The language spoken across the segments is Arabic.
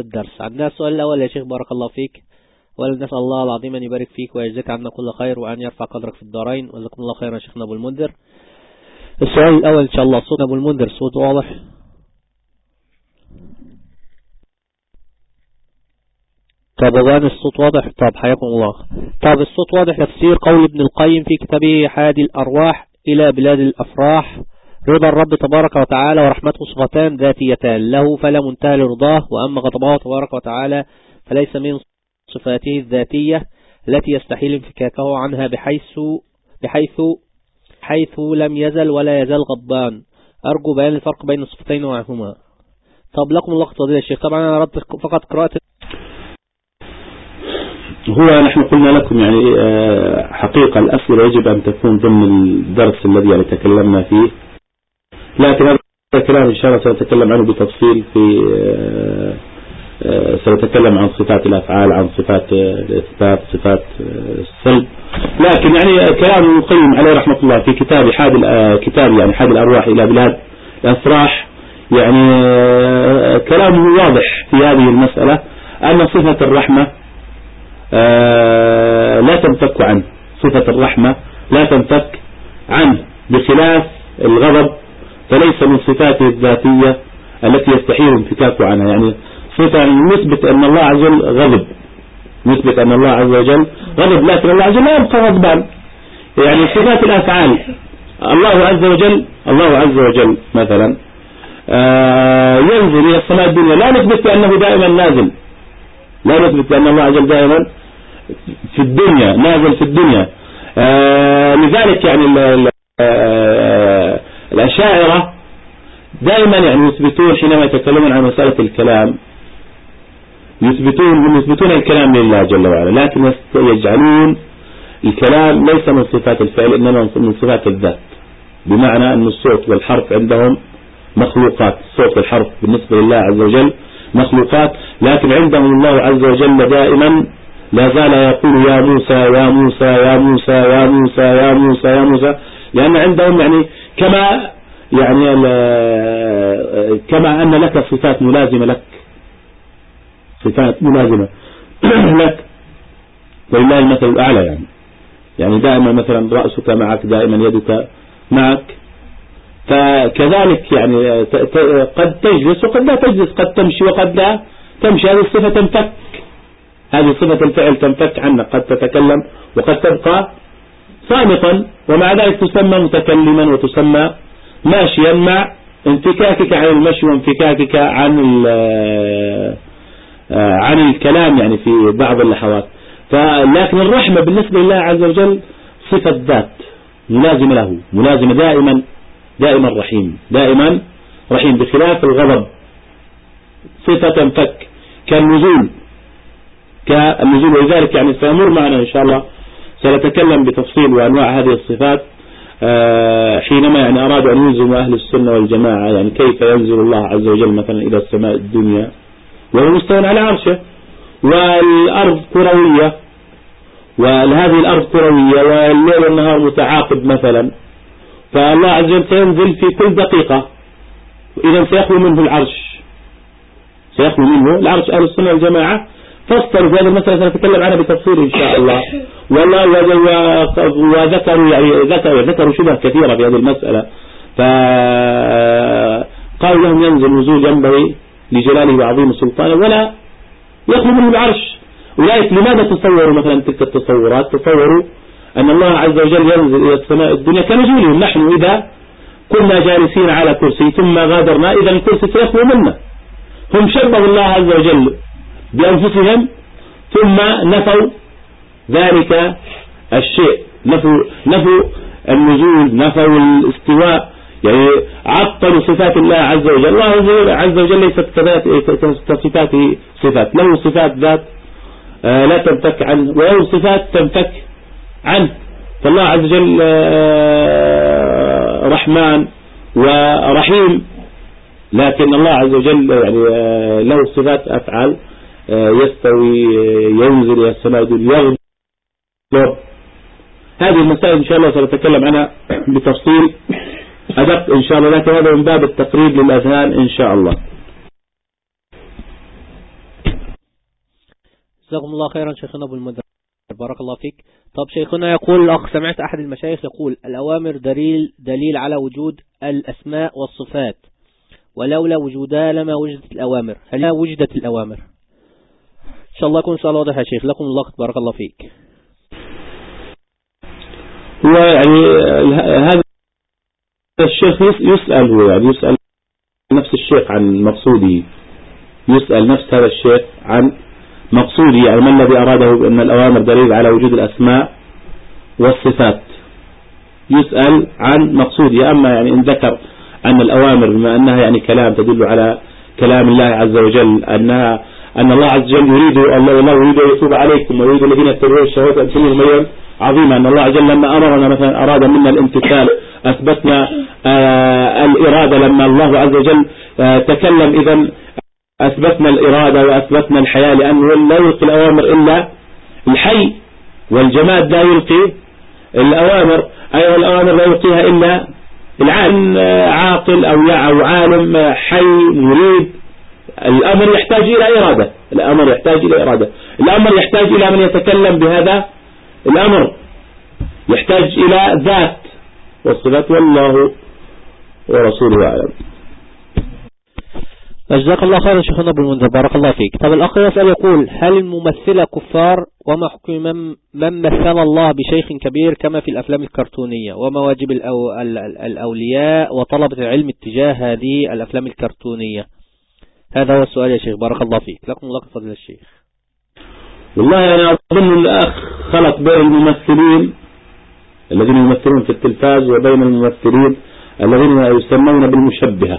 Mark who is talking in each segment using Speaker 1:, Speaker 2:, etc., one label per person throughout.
Speaker 1: الدرس. عندنا السؤال الأول يا شيخ بارك الله فيك، ونسأل الله العظيم أن يبارك فيك ويجزيك عنا كل خير وأن يرفع قدرك في الدارين، وجزاكم الله خيرا شيخنا أبو المنذر. السؤال الأول إن شاء الله، صوت أبو المنذر صوت واضح؟ طب أظن الصوت واضح. طب حياكم الله. طب الصوت واضح. تفسير قول ابن القيم في كتابه حادي الأرواح إلى بلاد الأفراح: رضا الرب تبارك وتعالى ورحمته صفتان ذاتيتان له فلا منتهى لرضاه، وأما غضبه تبارك وتعالى فليس من صفاته الذاتية التي يستحيل انفكاكه عنها بحيث لم يزل ولا يزال غضبان. أرجو بيان الفرق بين الصفتين ومعهما. طب لكم الله فضيلة الشيخ. طبعا أنا أردت فقط قراءة.
Speaker 2: هو نحن قلنا لكم يعني حقيقة الأسئلة يجب أن تكون ضمن الدرس الذي يعني تكلمنا فيه، لكن هذا الكلام إن شاء الله سنتكلم عنه بتفصيل سنتكلم عن صفات الأفعال، عن صفات الإثبات، صفات السلب. لكن يعني كلام ابن القيم عليه رحمة الله في كتاب حادي الأرواح إلى بلاد الأفراح، يعني كلامه واضح في هذه المسألة أن صفة الرحمة لا تنفك عنه، صفة الرحمة لا تنفك عنه، بخلاف الغضب فليس من صفاته الذاتية التي يستحيل انفكاك عنها. يعني صفة نثبت أن الله عز وجل غضب، نثبت أن الله عز وجل غضب، لكن الله عز وجل لا يبقى غضبان. يعني صفات الأفعال، الله عز وجل مثلا ينزل إلى السماء الدنيا، لا نثبت أنه دائما نازل، لا نثبت أن الله عز وجل دائما في الدنيا نازل في الدنيا. لذلك يعني الأشاعرة دائما يعني يثبتون حينما يتكلمون عن مسألة الكلام يثبتون الكلام لله جل وعلا، لكن يجعلون الكلام ليس من صفات الفعل إنما من صفات الذات، بمعنى أن الصوت والحرف عندهم مخلوقات، الصوت والحرف بالنسبة لله عز وجل مخلوقات، لكن عندهم الله عز وجل دائما لا زال يقول يا موسى يا موسى يا موسى يا موسى يا موسى يا موسى، لأن عندهم يعني كما أن لك صفات ملازمة لك، صفات ملازمة لك ولله المثل الأعلى. يعني دائما مثلا رأسك معك، دائما يدك معك، فكذلك يعني قد تجلس وقد لا تجلس، قد تمشي وقد لا تمشي، هذه الصفة تنفك، هذه صفة الفعل تنفك عنك، قد تتكلم وقد تبقى صامتا، ومع ذلك تسمى متكلما وتسمى ماشيا مع انفكاكك عن المشي وانفكاكك عن الكلام يعني في بعض اللحظات. لكن الرحمة بالنسبة لله عز وجل صفة ذات ملازمة له، ملازمة دائما رحيم، بخلاف الغضب صفة تنفك كالنزول، ولذلك يعني سيمر معنا إن شاء الله سنتكلم بتفصيل وأنواع هذه الصفات حينما يعني أرادوا أن ينزلوا أهل السنة والجماعة، يعني كيف ينزل الله عز وجل مثلا إلى السماء الدنيا وهو مستوى على عرشه، والأرض كروية، وهذه الأرض كروية والليل والنهار متعاقب مثلا، فالله عز وجل سينزل في كل دقيقة، إذا سيخلو منه العرش أهل السنة والجماعة. فاصطروا في هذه المسألة سنتكلم عنها بتفصيل إن شاء الله. وذكروا شبه كثيرة في هذه المسألة، فقالوا لهم ينزل نزول ينبغي لجلاله وعظيم سلطانه ولا يخلو منه العرش. ولذلك لماذا تصوروا مثلا تلك التصورات؟ تصوروا أن الله عز وجل ينزل إلى السماء الدنيا كنزولهم نحن، إذا كنا جالسين على كرسي ثم غادرنا إذا الكرسي سيخلو منا. هم شبهوا الله عز وجل بأنفسهم ثم نفوا ذلك الشيء، نفوا النزول، نفوا الاستواء، يعني عطلوا صفات الله عز وجل. الله عز وجل ليست كصفاته صفات، له صفات ذات لا تنفك عنه، وله صفات تنفك عنه. فالله عز وجل رحمن ورحيم، لكن الله عز وجل يعني له صفات أفعال، يستوي، ينزل إلى السماء، يغضب. هذه المسائل إن شاء الله سنتكلم عنها بتفصيل أدق إن شاء الله، لكن هذا من باب التقريب للأذهان إن شاء الله.
Speaker 1: جزاكم الله خيرا شيخنا أبو المنذر، بارك الله فيك. طب شيخنا يقول الأخ، سمعت أحد المشايخ يقول الأوامر دليل على وجود الأسماء والصفات، ولولا وجودها لما وجدت الأوامر. هل وجدت الأوامر؟ إن شاء الله يكون سؤال واضح يا شيخ، لكم الله بارك الله فيك.
Speaker 2: هو يعني هذا الشيخ يسأل نفس الشيخ عن مقصوده، يسأل نفس هذا الشيخ عن مقصوده، يعني ما الذي أراده بأن الأوامر دليل على وجود الأسماء والصفات، يسأل عن مقصوده. أما يعني إن ذكر أن الأوامر بما أنها يعني كلام تدل على كلام الله عز وجل، أن الله عز وجل الله يريد أن يتوب عليكم ويريد الذين يتبعون الشهوات أن تميلوا ميلا عظيما، أن الله عز وجل لما أمرنا مثلا أراد منا الامتثال، أثبتنا الإرادة لما الله عز وجل تكلم، إذن أثبتنا الإرادة وأثبتنا الحياة، لأنه لا يلقي الأوامر إلا الحي، والجماد لا يلقي الأوامر، أيضا الأوامر لا يلقيها إلا العالم عاقل أو عالم حي مريد. الأمر يحتاج إلى إرادة، الأمر يحتاج إلى من يتكلم بهذا الأمر، يحتاج إلى ذات والصفات، والله ورسوله أعلم.
Speaker 1: جزاك الله خيرا شيخنا أبو المنذر، بارك الله فيك. طب الأخ يسأل يقول هل الممثلة كفار، وما حكم من مثل الله بشيخ كبير كما في الأفلام الكرتونية، وما واجب الأولياء وطلبة العلم اتجاه هذه الأفلام الكرتونية؟ هذا هو السؤال يا شيخ، بارك الله فيك، لكم الله فضل الشيخ.
Speaker 2: والله أنا أظن الأخ خلط بين الممثلين الذين يمثلون في التلفاز وبين الممثلين الذين يسمون بالمشبهة،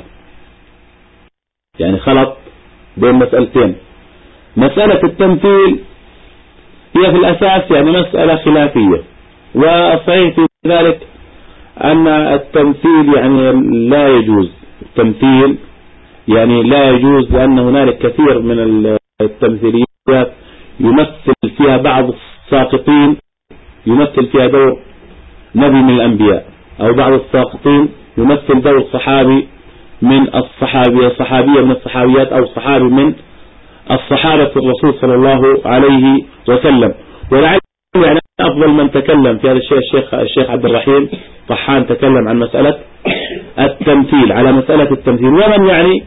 Speaker 2: يعني خلط بين مسألتين. مسألة التمثيل هي في الأساس يعني مسألة خلافية، والصحيح في ذلك أن التمثيل يعني لا يجوز، التمثيل يعني لا يجوز، لأن هنالك كثير من التمثيليات يمثل فيها بعض الساقطين، يمثل فيها دور نبي من الأنبياء، أو بعض الساقطين يمثل دور صحابي من صحابية من الصحابيات، أو صحابي من الصحابة الرسول صلى الله عليه وسلم. ولعل يعني أفضل من تكلم في هذا الشيء الشيخ عبد الرحيم طحان، تكلم عن مسألة التمثيل، على مسألة التمثيل، ومن يعني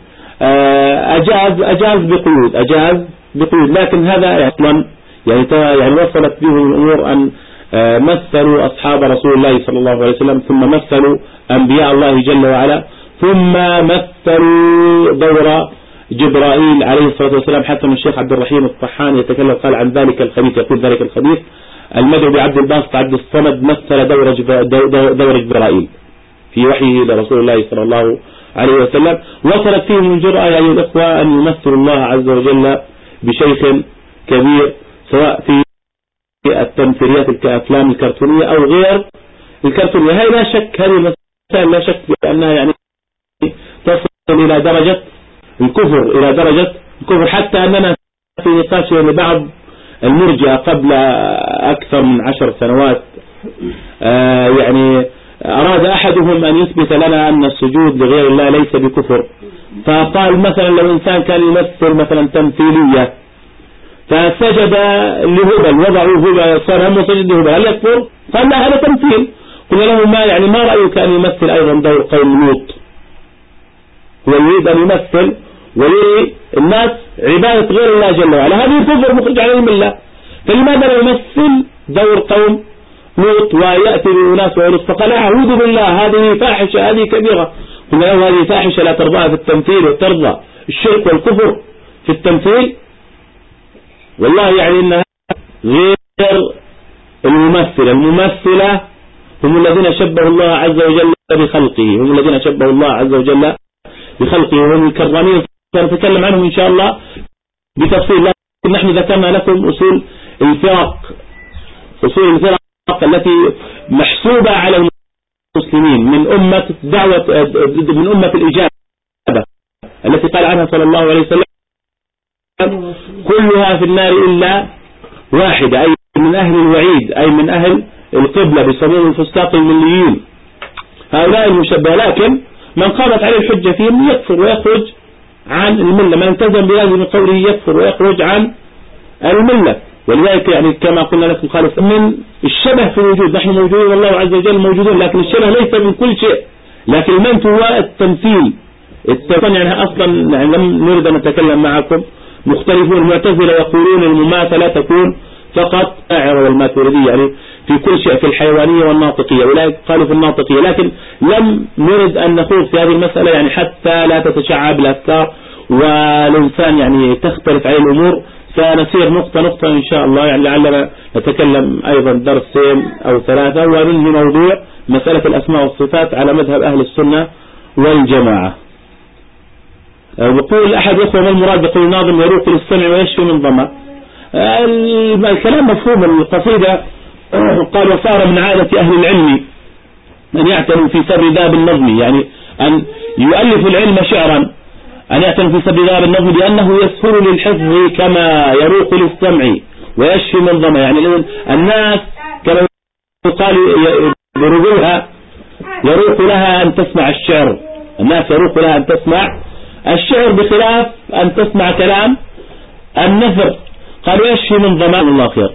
Speaker 2: أجاز بقيود، لكن هذا أصلا يعني وصلت به الأمور أن مثلوا أصحاب رسول الله صلى الله عليه وسلم، ثم مثلوا أنبياء الله جل وعلا، ثم مثلوا دور جبرائيل عليه الصلاة والسلام، حتى من الشيخ عبد الرحيم الطحان يتكلم قال عن ذلك الخبيث، يقول ذلك الخبيث المدعو بعبد الباسط عبد الصمد مثل دور جبرائيل في وحيه لرسول الله صلى الله عليه وسلم. وصلت فيهم الجرأة يا أيها الأخوة أن يمثل الله عز وجل بشيخ كبير، سواء في التمثيليات كأفلام الكرتونية أو غير الكرتونية. هذه لا شك، هذه المسائل لا شك بأنها يعني تصل إلى درجة الكفر، حتى أننا في نقاش لبعض المرجئة قبل أكثر من 10 سنوات يعني أراد أحدهم أن يثبت لنا أن السجود لغير الله ليس بكفر، فقال مثلا لو إنسان كان يمثل مثلا تمثيلية فسجد لهبل، وضعوا هبل صار هم سجد لهبل، هل يكفر؟ قال لا هذا تمثيل. قلنا له ما رأيك أن يمثل أيضا دور قوم لوط؟ هو يريد أن يمثل ويري الناس عبادة غير الله جل وعلا، هذه كفر مخرج عن علم الله، فلماذا لا يمثل دور قوم لوط ويأتي بالناس ويقول؟ فقال أعوذ بالله، هذه فاحشة، هذه كبيرة. قلنا له هذه فاحشة لا ترضاها في التمثيل، وترضى الشرك والكفر في التمثيل؟ والله يعني إنها غير الممثلة هم الذين شبهوا الله عز وجل بخلقه، وهم الكرامين سنتكلم عنهم إن شاء الله بتفصيل، لكن نحن ذكرنا لكم أصول الفرق التي محسوبة على المسلمين من أمة الإجابة التي قال عنها صلى الله عليه وسلم كلها في النار إلا واحدة، أي من أهل الوعيد، أي من أهل القبلة بسموم الفساق المليين، هؤلاء المشبهة. لكن من قامت عليه الحجة فيهم يكفر ويخرج عن الملة، من التزم بهذه من قوله يكفر ويخرج عن الملة. ولذلك يعني كما قلنا لكم خالف من الشبه في الوجود، نحن موجودين والله عز وجل موجودون، لكن الشبه ليس من كل شيء، لكن المنت هو التمثيل. يعني أصلا يعني لم نريد أن نتكلم معكم. مختلفون، المعتزلة يقولون المماثلة تكون فقط الأشاعرة والماتريدية يعني في كل شيء، في الحيوانية والناطقية، أولئك قالوا في الناطقية، لكن لم نرد أن نخوض في هذه المسألة يعني حتى لا تتشعب الأفكار والإنسان يعني تختلف عليه الأمور. سنسير نقطة نقطة إن شاء الله، يعني لعلنا نتكلم أيضا درسين أو ثلاثة، وننهي موضوع مسألة الأسماء والصفات على مذهب أهل السنة والجماعة. وقول أحد إخوة ما المراد يقول الناظم يروق للسمع ويشفي من ظما. الكلام مفهوم. القصيدة قال وصار من عادة أهل العلم أن يعتنوا في سر ذاب النظم، يعني أن يؤلف العلم شعرا، أن يعتنوا في سر ذاب النظم لأنه يسهل للحفظ كما يروق للسمع ويشفي من ظما. يعني الناس كما يقال يروق لها أن تسمع الشعر، الناس يروق لها أن تسمع الشعر بخلاف أن تسمع كلام النثر. قالوا يشفي من ظما. الله خير.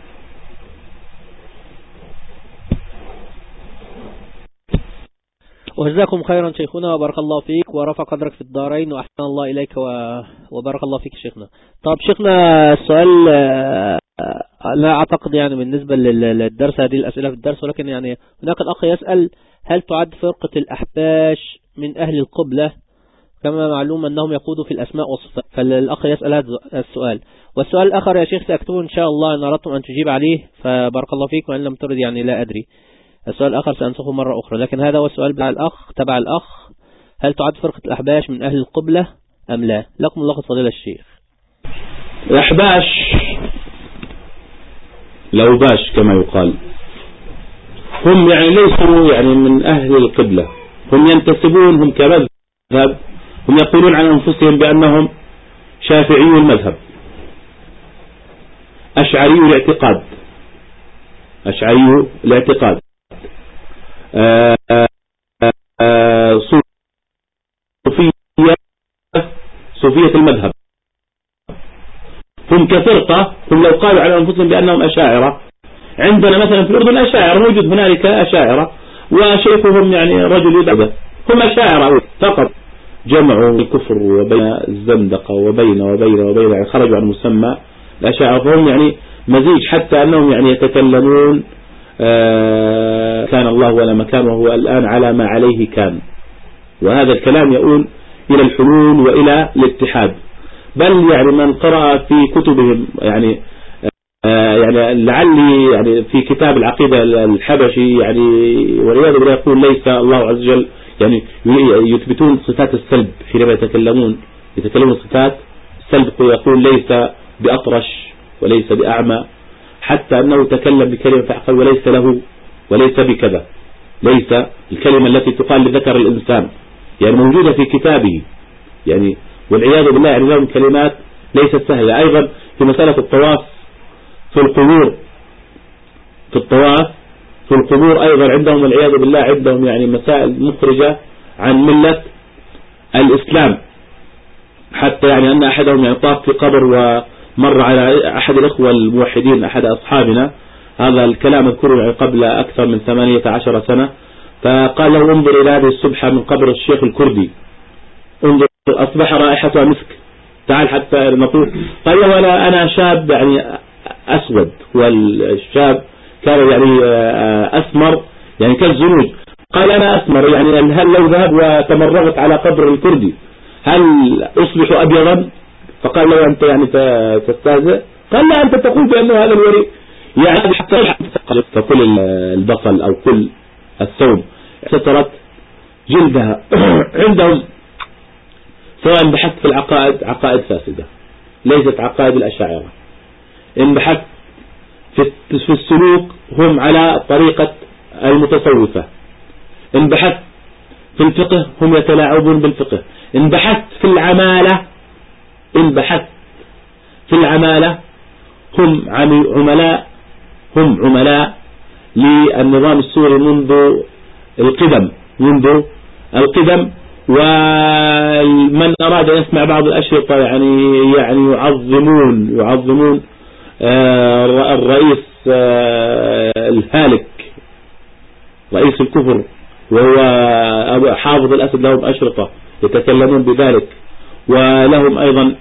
Speaker 1: وجزاكم خيرا شيخنا وبارك الله فيك ورفع قدرك في الدارين وأحسن الله إليك وبارك الله فيك شيخنا. طب شيخنا السؤال لا أعتقد يعني بالنسبة للدرس هذه الأسئلة في الدرس، ولكن يعني هناك الأخ يسأل هل تعد فرقة الأحباش من أهل القبلة؟ كما معلوم أنهم يقودوا في الأسماء والصفات، فالأخ يسأل هذا السؤال. والسؤال الآخر يا شيخ سأكتبه إن شاء الله إن أردتم أن تجيب عليه فبارك الله فيك، وإن لم ترد يعني لا أدري. السؤال الآخر سأنسخه مرة أخرى، لكن هذا هو السؤال تبع الأخ هل تعد فرقة الأحباش من أهل القبلة أم لا؟ لكم الله فضيلة الشيخ.
Speaker 2: الأحباش لو باش كما يقال هم يعني ليسوا يعني من أهل القبلة، هم ينتسبون، هم كمذهب هم يقولون عن أنفسهم بأنهم شافعي المذهب، أشعري الاعتقاد، أشعري الاعتقاد، صوفية المذهب. هم كفرقة، هم لو قالوا على أنفسهم بأنهم أشاعرة، عندنا مثلا في الأردن أشاعرة، موجود هنالك أشاعرة وشيخهم يعني رجل يدعى، هم أشاعرة فقط، جمعوا الكفر وبين الزندقة وبين يعني خرجوا عن مسمى الأشاعرة. فهم يعني مزيج، حتى أنهم يعني يتكلمون كان الله ولا مكان، وهو الآن على ما عليه كان، وهذا الكلام يؤول إلى الحلول وإلى الاتحاد. بل يعني من قرأ في كتبهم يعني لعلي يعني في كتاب العقيدة الحبشي يعني والعياذ بالله يقول ليس الله عز وجل، يعني يثبتون صفات السلب حينما يتكلمون صفات السلب، يقول ليس بأطرش وليس بأعمى، حتى أنه تكلم بكلمة فعقل وليس له وليس بكذا، ليس الكلمة التي تقال لذكر الإنسان يعني موجودة في كتابه يعني والعياذ بالله. يعني لهم كلمات ليست سهلة. أيضا في مسألة الطواف في القبور، في الطواف في القبور أيضا عندهم والعياذ بالله عندهم يعني مسائل مخرجة عن ملة الإسلام، حتى يعني أن أحدهم يعني طاف في قبر ومر على أحد الأخوة الموحدين أحد أصحابنا، هذا الكلام أذكره يعني قبل أكثر من 18 سنة، فقال له انظر إلى هذه السبحة من قبر الشيخ الكردي، انظر أصبح رائحتها مسك، تعال حتى نطوف. قال له أنا شاب يعني أسود، والشاب كان يعني أسمر يعني كالزنوج. قال أنا أسمر يعني هل لو ذهب وتمرغت على قبر الكردي هل أصبح أبيضا؟ فقال له أنت يعني تستهزئ؟ قال لا، أنت تقول بأنه هذا الوري يعني حتى فكل البصل أو كل الثوب سترت جلدها. عندهم سواء بحثت في العقائد عقائد فاسدة ليست عقائد الأشاعرة، إن بحثت في السلوك هم على طريقة المتصوفة، إن بحثت في الفقه هم يتلاعبون بالفقه، إن بحثت في العمالة هم عملاء للنظام السوري منذ القدم، ومن أراد أن يسمع بعض الأشرطة يعني يعظمون الرئيس الهالك رئيس الكفر وهو حافظ الأسد لهم أشرطة يتكلمون بذلك. ولهم أيضا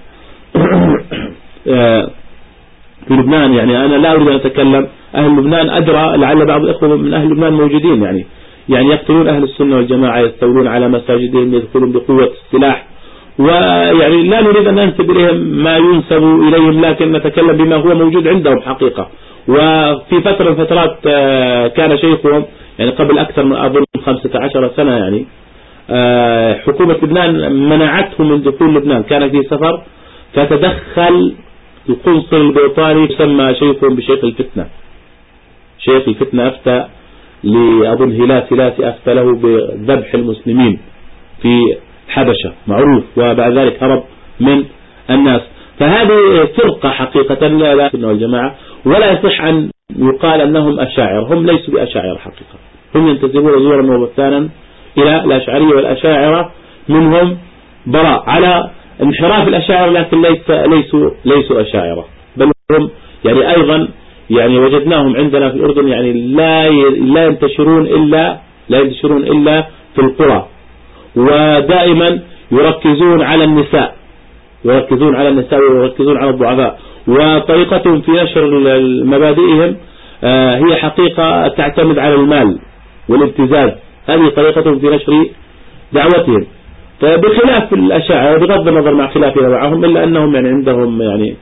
Speaker 2: في لبنان، يعني أنا لا أريد أن أتكلم، أهل لبنان أدرى، لعل بعض الأخوة من أهل لبنان موجودين، يعني يقتلون أهل السنة والجماعة، يستولون على مساجدهم، يدخلون بقوة السلاح، ويعني لا نريد أن ننسب إليهم ما ينسب إليهم، لكن نتكلم بما هو موجود عندهم حقيقة. وفي فترة من فترات كان شيخهم يعني قبل أكثر من أظن 15 سنة، يعني حكومة لبنان منعته من دخول لبنان، كان في سفر فتدخل القنصل البريطاني يسمى شيخهم بشيخ الفتنة. شيخ الفتنة أفتى لأظن هلاسي أفتى له بذبح المسلمين في حبشة معروف، وبعد ذلك هرب من الناس. فهذه فرقة حقيقة لا السنة والجماعة، ولا يصح أن يقال أنهم أشاعر، هم ليسوا بأشاعر حقيقة، هم ينتسبون زورا وبهتانا إلى الأشعرية، والأشاعرة منهم براء على انحراف الأشاعر، لكن ليسوا أشاعرة، بل هم يعني أيضا يعني وجدناهم عندنا في الأردن يعني لا ينتشرون إلا في القرى، ودائما يركزون على النساء ويركزون على الضعفاء، وطريقتهم في نشر مبادئهم هي حقيقة تعتمد على المال والابتزاز، هذه طريقتهم في نشر دعوتهم. فبخلاف الأشاعرة بغض النظر مع خلافنا معهم، إلا أنهم يعني عندهم يعني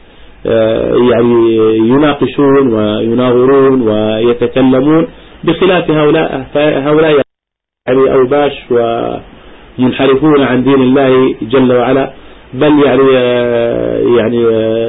Speaker 2: يناقشون ويناظرون ويتكلمون، بخلاف هؤلاء يعني أوباش ومنحرفون عن دين الله جل وعلا، بل يعني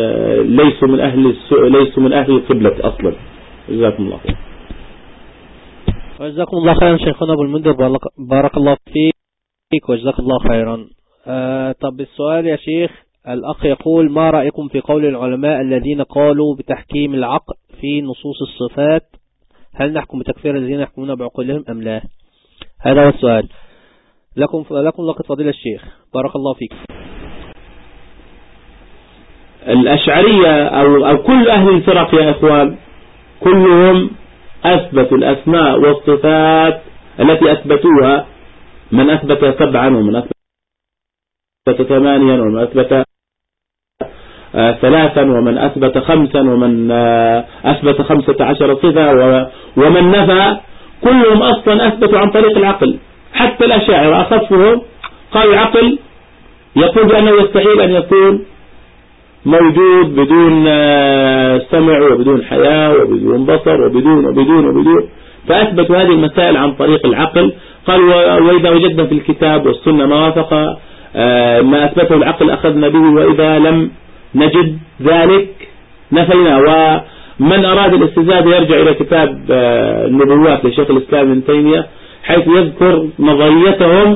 Speaker 2: ليسوا من أهل القبلة أصلا. جزاكم الله خير.
Speaker 1: وجزاكم الله خيرا شيخنا أبو المنذر، بارك الله فيك وجزاك الله خيرا. طب السؤال يا شيخ، الأخ يقول: ما رأيكم في قول العلماء الذين قالوا بتحكيم العقل في نصوص الصفات؟ هل نحكم بتكفير الذين يحكمون بعقولهم أم لا؟ هذا هو السؤال. لكم لقد فضيلة الشيخ، بارك الله فيك.
Speaker 2: الأشعرية أو كل أهل الفرق يا إخوان كلهم أثبتوا الأسماء والصفات التي أثبتوها، من أثبت 7 ومن أثبت 8 ومن أثبت 3 ومن أثبت 5 ومن أثبت 15 صفة ومن نفى، كلهم أصلا أثبتوا عن طريق العقل. حتى الأشاعرة أخفهم قالوا عقل يقول بأنه يستحيل أن يكون موجود بدون سمع وبدون حياة وبدون بصر وبدون، فأثبتوا هذه المسائل عن طريق العقل. قالوا: وإذا وجدنا في الكتاب والسنة ما وافق ما أثبته العقل أخذنا به، وإذا لم نجد ذلك نفينا. ومن أراد الاستزادة يرجع إلى كتاب النبوات لشيخ الإسلام ابن تيمية، حيث يذكر نظريتهم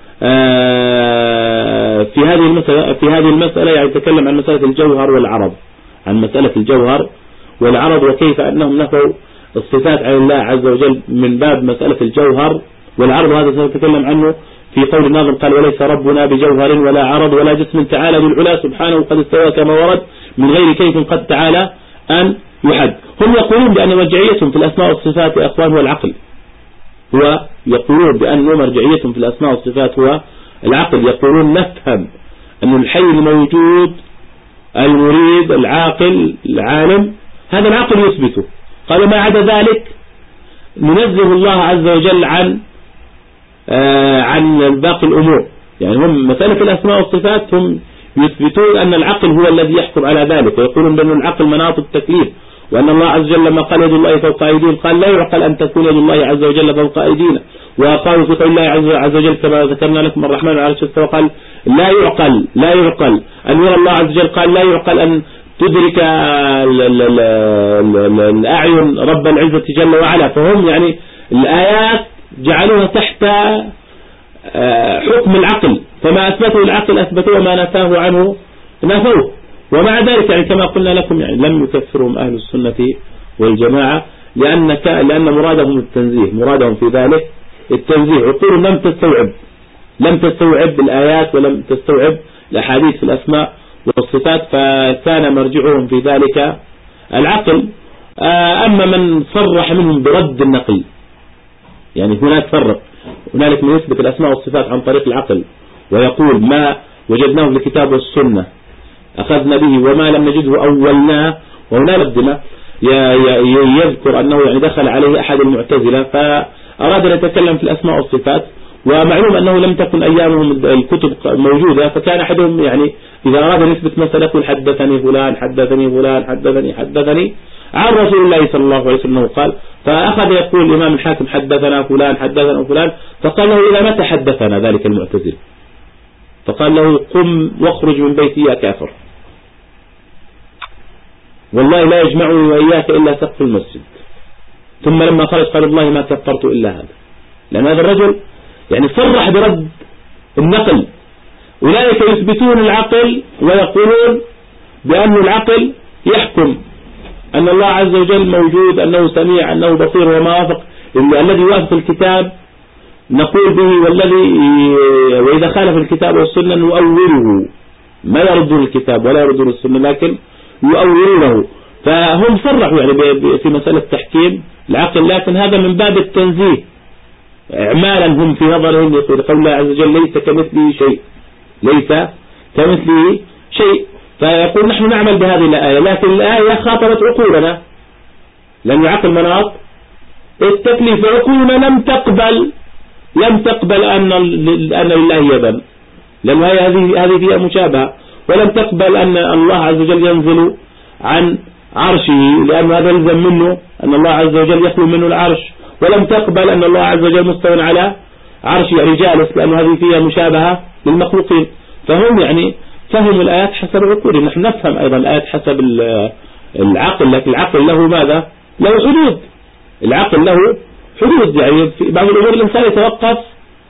Speaker 2: في هذه المسألة، يعني يتكلم عن مسألة الجوهر والعرض، وكيف أنهم نفوا الصفات عن الله عز وجل من باب مسألة الجوهر والعرض. وهذا سنتكلم عنه في قول الناظم: قال: وليس ربنا بجوهر ولا عرض ولا جسم، تعالى ذو العلا سبحانه قد استوى كما ورد، من غير كيف قد تعالى أن يحد. هم يقولون بأن مرجعيتهم في الأسماء والصفات يا أخوان هو العقل، يقولون بأن مرجعيتهم في الأسماء والصفات هو العقل. يقولون نفهم أن الحي الموجود المريد العاقل العالم هذا العقل يثبته، قال ما عدا ذلك ننزه الله عز وجل عن باقي الأمور. يعني هم مسألة الأسماء والصفات هم يثبتون أن العقل هو الذي يحكم على ذلك، ويقولون بأن العقل مناط التكليف، وأن الله عز وجل لما قال يد الله فوق أيديهم قال لا يعقل أن تكون يد الله عز وجل فوق أيدينا. وقالوا في قول الله عز وجل كما ذكرنا لكم الرحمن على العرش استوى، قال لا يعقل أن يرى الله عز وجل، قال لا يعقل أن تدرك الأعين رب العزة جل وعلا. فهم يعني الآيات جعلوها تحت حكم العقل، فما أثبته العقل أثبتوه وما نفاه عنه نفوه. ومع ذلك يعني كما قلنا لكم يعني لم يكفرهم أهل السنة والجماعة، لأن مرادهم التنزيه، مرادهم في ذلك التنزيه. عقول لم تستوعب الآيات ولم تستوعب الأحاديث في الأسماء والصفات، فكان مرجعهم في ذلك العقل. أما من صرح منهم برد النقل، يعني هناك فرق، هنالك من يثبت الأسماء والصفات عن طريق العقل ويقول ما وجدناه في الكتاب والسنة أخذنا به وما لم نجده أولناه، وهنا لدنا يذكر أنه يعني دخل عليه أحد المعتزلة فأراد أن يتكلم في الأسماء والصفات، ومعلوم أنه لم تكن أيامهم الكتب موجودة، فكان أحدهم يعني إذا أراد أن يثبت مسألة يقول حدثني فلان حدثني فلان حدثني عن رسول الله صلى الله عليه وسلم قال، فأخذ يقول الإمام الحاكم حدثنا فلان حدثنا فلان، فقال له إلى متى حدثنا ذلك المعتزل؟ فقال له قم واخرج من بيتي يا كافر، والله لا يجمعني وإياك إلا سقف المسجد. ثم لما خرج قال والله ما كفرت إلا هذا، لأن هذا الرجل يعني صرح برد النقل. أولئك يثبتون العقل ويقولون بأن العقل يحكم أن الله عز وجل موجود، أنه سميع، أنه بصير وما وافق، الذي يوافق الكتاب نقول به، والذي وإذا خالف الكتاب والسنة نؤوله، ما يردون الكتاب ولا يردون السنة لكن يؤولونه. فهم صرحوا يعني في مسألة تحكيم العقل، لكن هذا من باب التنزيه إعمالا هم في نظرهم. يقول قول الله عز وجل ليس كمثله شيء، ليس كمثله شيء، فيقول نحن نعمل بهذه الآية، لكن الآية خاطرت عقولنا، لأن عقل مناط التكليف، عقولنا لم تقبل أن لله يدا، لأن هذه فيها مشابهة، ولم تقبل أن الله عز وجل ينزل عن عرشه، لأن هذا يلزم منه أن الله عز وجل يخلو منه العرش، ولم تقبل أن الله عز وجل مستوى على عرشه يعني جالس، لأن هذه فيها مشابهة للمخلوقين. فهم يعني فهموا الآيات حسب عقولهم، نحن نفهم أيضا الآيات حسب العقل، لكن العقل له ماذا؟ له حدود، العقل له حدود، يعني في بعض الأمور الإنسان يتوقف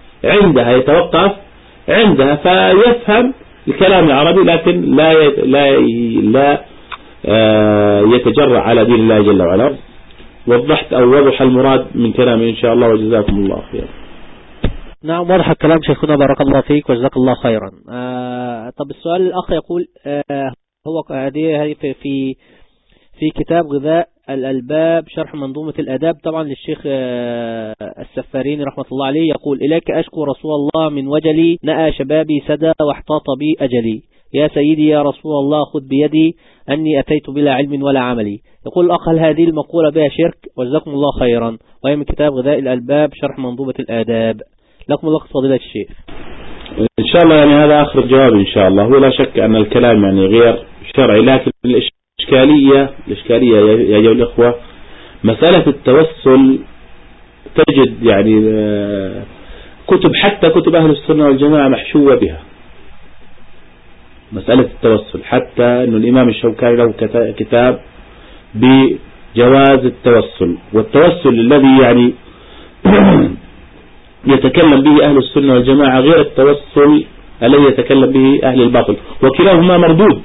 Speaker 2: عندها فيفهم الكلام العربي، لكن لا يتجرأ على دين الله جل وعلا. وضحت أو وضح المراد من كلامي إن شاء الله، وجزاكم الله خيرا.
Speaker 1: نعم واضح الكلام شيخنا، بارك الله فيك وجزاك الله خيرا. طب السؤال الأخ يقول هو هذه في كتاب غذاء الألباب شرح منظومة الآداب طبعا للشيخ السفاريني رحمة الله عليه، يقول إليك أشكو رسول الله من وجلي، نأى شبابي سدى واحتاط بي أجلي، يا سيدي يا رسول الله خذ بيدي أني أتيت بلا علم ولا عملي. يقول الأخ هل هذه المقولة بها شرك؟ وجزاكم الله خيرا، وهي من كتاب غذاء الألباب شرح منظومة الآداب. لكم الله فضيلة الشيخ.
Speaker 2: إن شاء الله يعني هذا آخر الجواب إن شاء الله. ولا شك أن الكلام يعني غير شرعي، لكن الإشكالية يا أيها الإخوة مسألة التوسل تجد يعني حتى كتب أهل السنة والجماعة محشوة بها مسألة التوسل، حتى أن الإمام الشوكاني له كتاب بجواز التوسل، والتوسل الذي يعني يتكلم به أهل السنة والجماعة غير التوسل الذي يتكلم به أهل الباطل، وكلاهما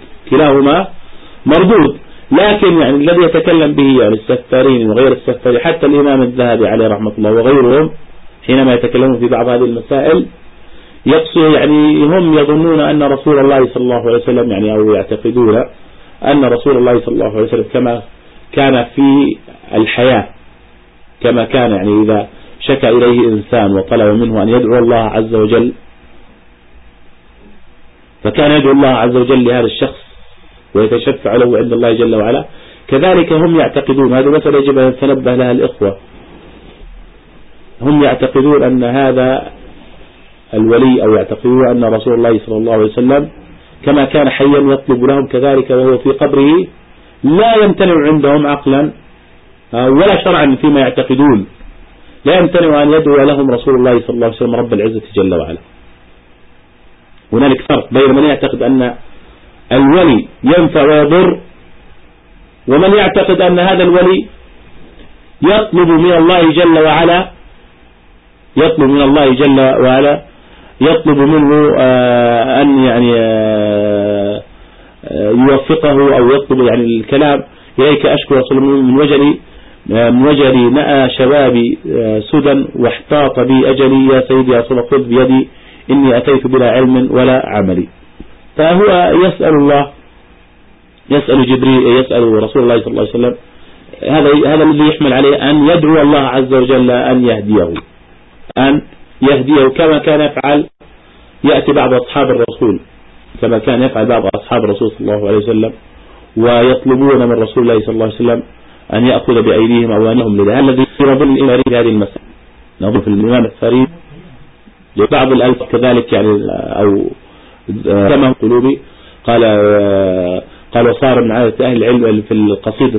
Speaker 2: مردود. لكن يعني الذي يتكلم به يعني السفارين وغير السفارين، حتى الإمام الذهبي عليه رحمة الله وغيرهم حينما يتكلمون في بعض هذه المسائل يقصد يعني هم يظنون أن رسول الله صلى الله عليه وسلم يعني أو يعتقدون أن رسول الله صلى الله عليه وسلم كما كان في الحياة، كما كان يعني إذا شكى إليه إنسان وطلب منه أن يدعو الله عز وجل فكان يدعو الله عز وجل لهذا الشخص ويتشفع له عند الله جل وعلا، كذلك هم يعتقدون، هذه مسألة يجب أن يتنبه لها الإخوة، هم يعتقدون أن هذا الولي أو يعتقدون أن رسول الله صلى الله عليه وسلم كما كان حيا يطلب لهم كذلك وهو في قبره، لا يمتنع عندهم عقلا ولا شرعا فيما يعتقدون، لا يمتنع أن يدعو لهم رسول الله صلى الله عليه وسلم رب العزة جل وعلا. هنالك فرق بين من يعتقد أن الولي ينفع ويضر، ومن يعتقد أن هذا الولي يطلب من الله جل وعلا يطلب منه أن يعني يوفقه أو يطلب يعني الكلام إليك أشكو رسول من وجلي نأى شبابي سدى واحتاط بي أجلي، يا سيدي يا صلى خذ بيدي إني أتيت بلا علم ولا عملي. فهو يسأل الله يسأل جبريل، يسأل رسول الله صلى الله عليه وسلم، هذا الذي يحمل عليه أن يدعو الله عز وجل أن يهديه كما كان يفعل، يأتي بعض أصحاب الرسول كما كان يفعل بعض أصحاب الرسول صلى الله عليه وسلم، ويطلبون من رسول الله صلى الله عليه وسلم أن يأخذ بأيديهم أوانهم لله. الذي نظن الإمام في هذه المسألة، نظن في الإمام الثري لبعض الألف كذلك يعني، أو كما قلوبي قال وصار من عادة أهل العلم في القصيدة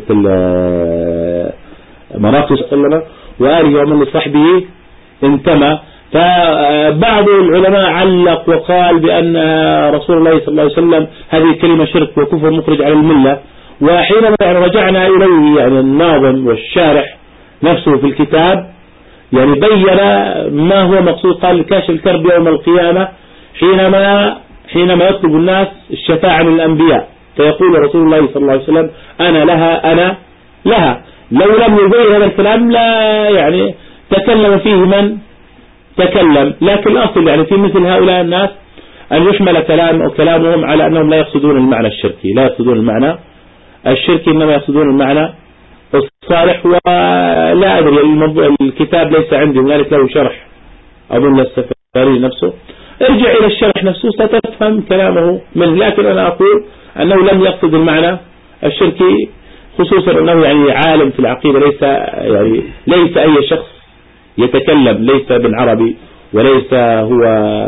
Speaker 2: مراقش صلى وآله ومن لصحبه انتمى. فبعض العلماء علق وقال بأن رسول الله صلى الله عليه وسلم هذه كلمة شرك وكفر مخرج على الملة. وحينما رجعنا إليه يعني الناظم والشارح نفسه في الكتاب يعني بين ما هو مقصود، قال كاشف الكرب يوم القيامة حينما يطلب الناس الشفاعة من الأنبياء، فيقول رسول الله صلى الله عليه وسلم أنا لها. لو لم يبين هذا الكلام لا يعني تكلم فيه من تكلم، لكن الأصل يعني في مثل هؤلاء الناس أن يحمل كلامهم على أنهم لا يقصدون المعنى الشركي، لا يقصدون المعنى الشركي، إنما يقصدون المعنى الصالح. ولا أدري الكتاب ليس عندي، هنالك له شرح أظن السفاري نفسه، ارجع إلى الشرح نفسه ستفهم كلامه منه. لكن أنا أقول أنه لم يقصد المعنى الشركي، خصوصا أنه يعني عالم في العقيدة، ليس أي شخص يتكلم، ليس ابن عربي وليس هو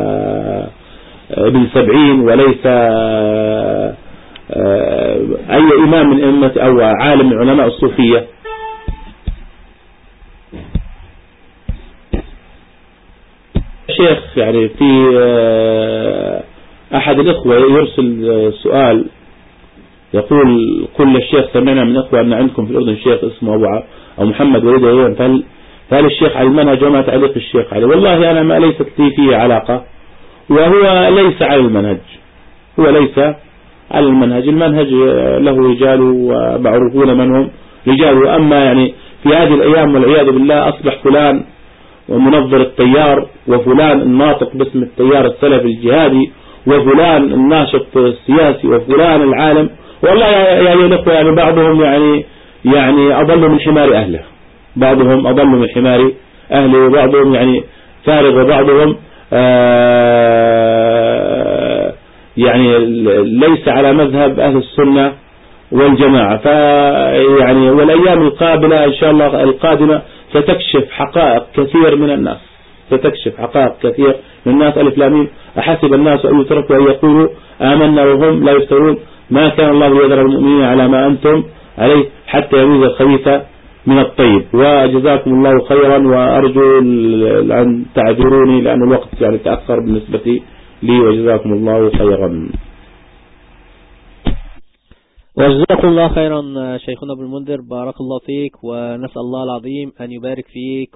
Speaker 2: ابن سبعين وليس أي إمام من أئمة أو عالم من علماء الصوفية. الشيخ يعني في أحد الإخوة يرسل سؤال يقول قل الشيخ سمعنا من إخوة أن عندكم في الأردن شيخ اسمه أبو محمد وليد أيوان، فهل الشيخ على المنهج وما تعليق الشيخ عليه؟ والله أنا ما ليست لي فيه علاقة، وهو ليس على المنهج، المنهج له رجال ومعروفون من هم رجال. أما يعني في هذه الأيام والعياذ بالله أصبح فلان ومنظر التيار، وفلان الناطق باسم التيار السلفي الجهادي، وفلان الناشط السياسي، وفلان العالم. والله يعني الأخوة يعني بعضهم يعني أضل من حمار أهله، وبعضهم يعني فارغ، وبعضهم يعني ليس على مذهب أهل السنة والجماعة. فيعني والأيام القابلة إن شاء الله القادمة ستكشف حقائق كثير من الناس، ألف لام أحسب الناس أن يتركوا أن يقولوا آمنا وهم لا يفترون، ما كان الله ليذر المؤمنين على ما أنتم عليه حتى يميز الخبيث من الطيب. وجزاكم الله خيرا، وأرجو أن تعذروني لأن الوقت يعني تأخر بالنسبة لي، وجزاكم الله خيرا.
Speaker 1: وجزاكم الله خيرا شيخنا ابن المنذر، بارك الله فيك، ونسأل الله العظيم أن يبارك فيك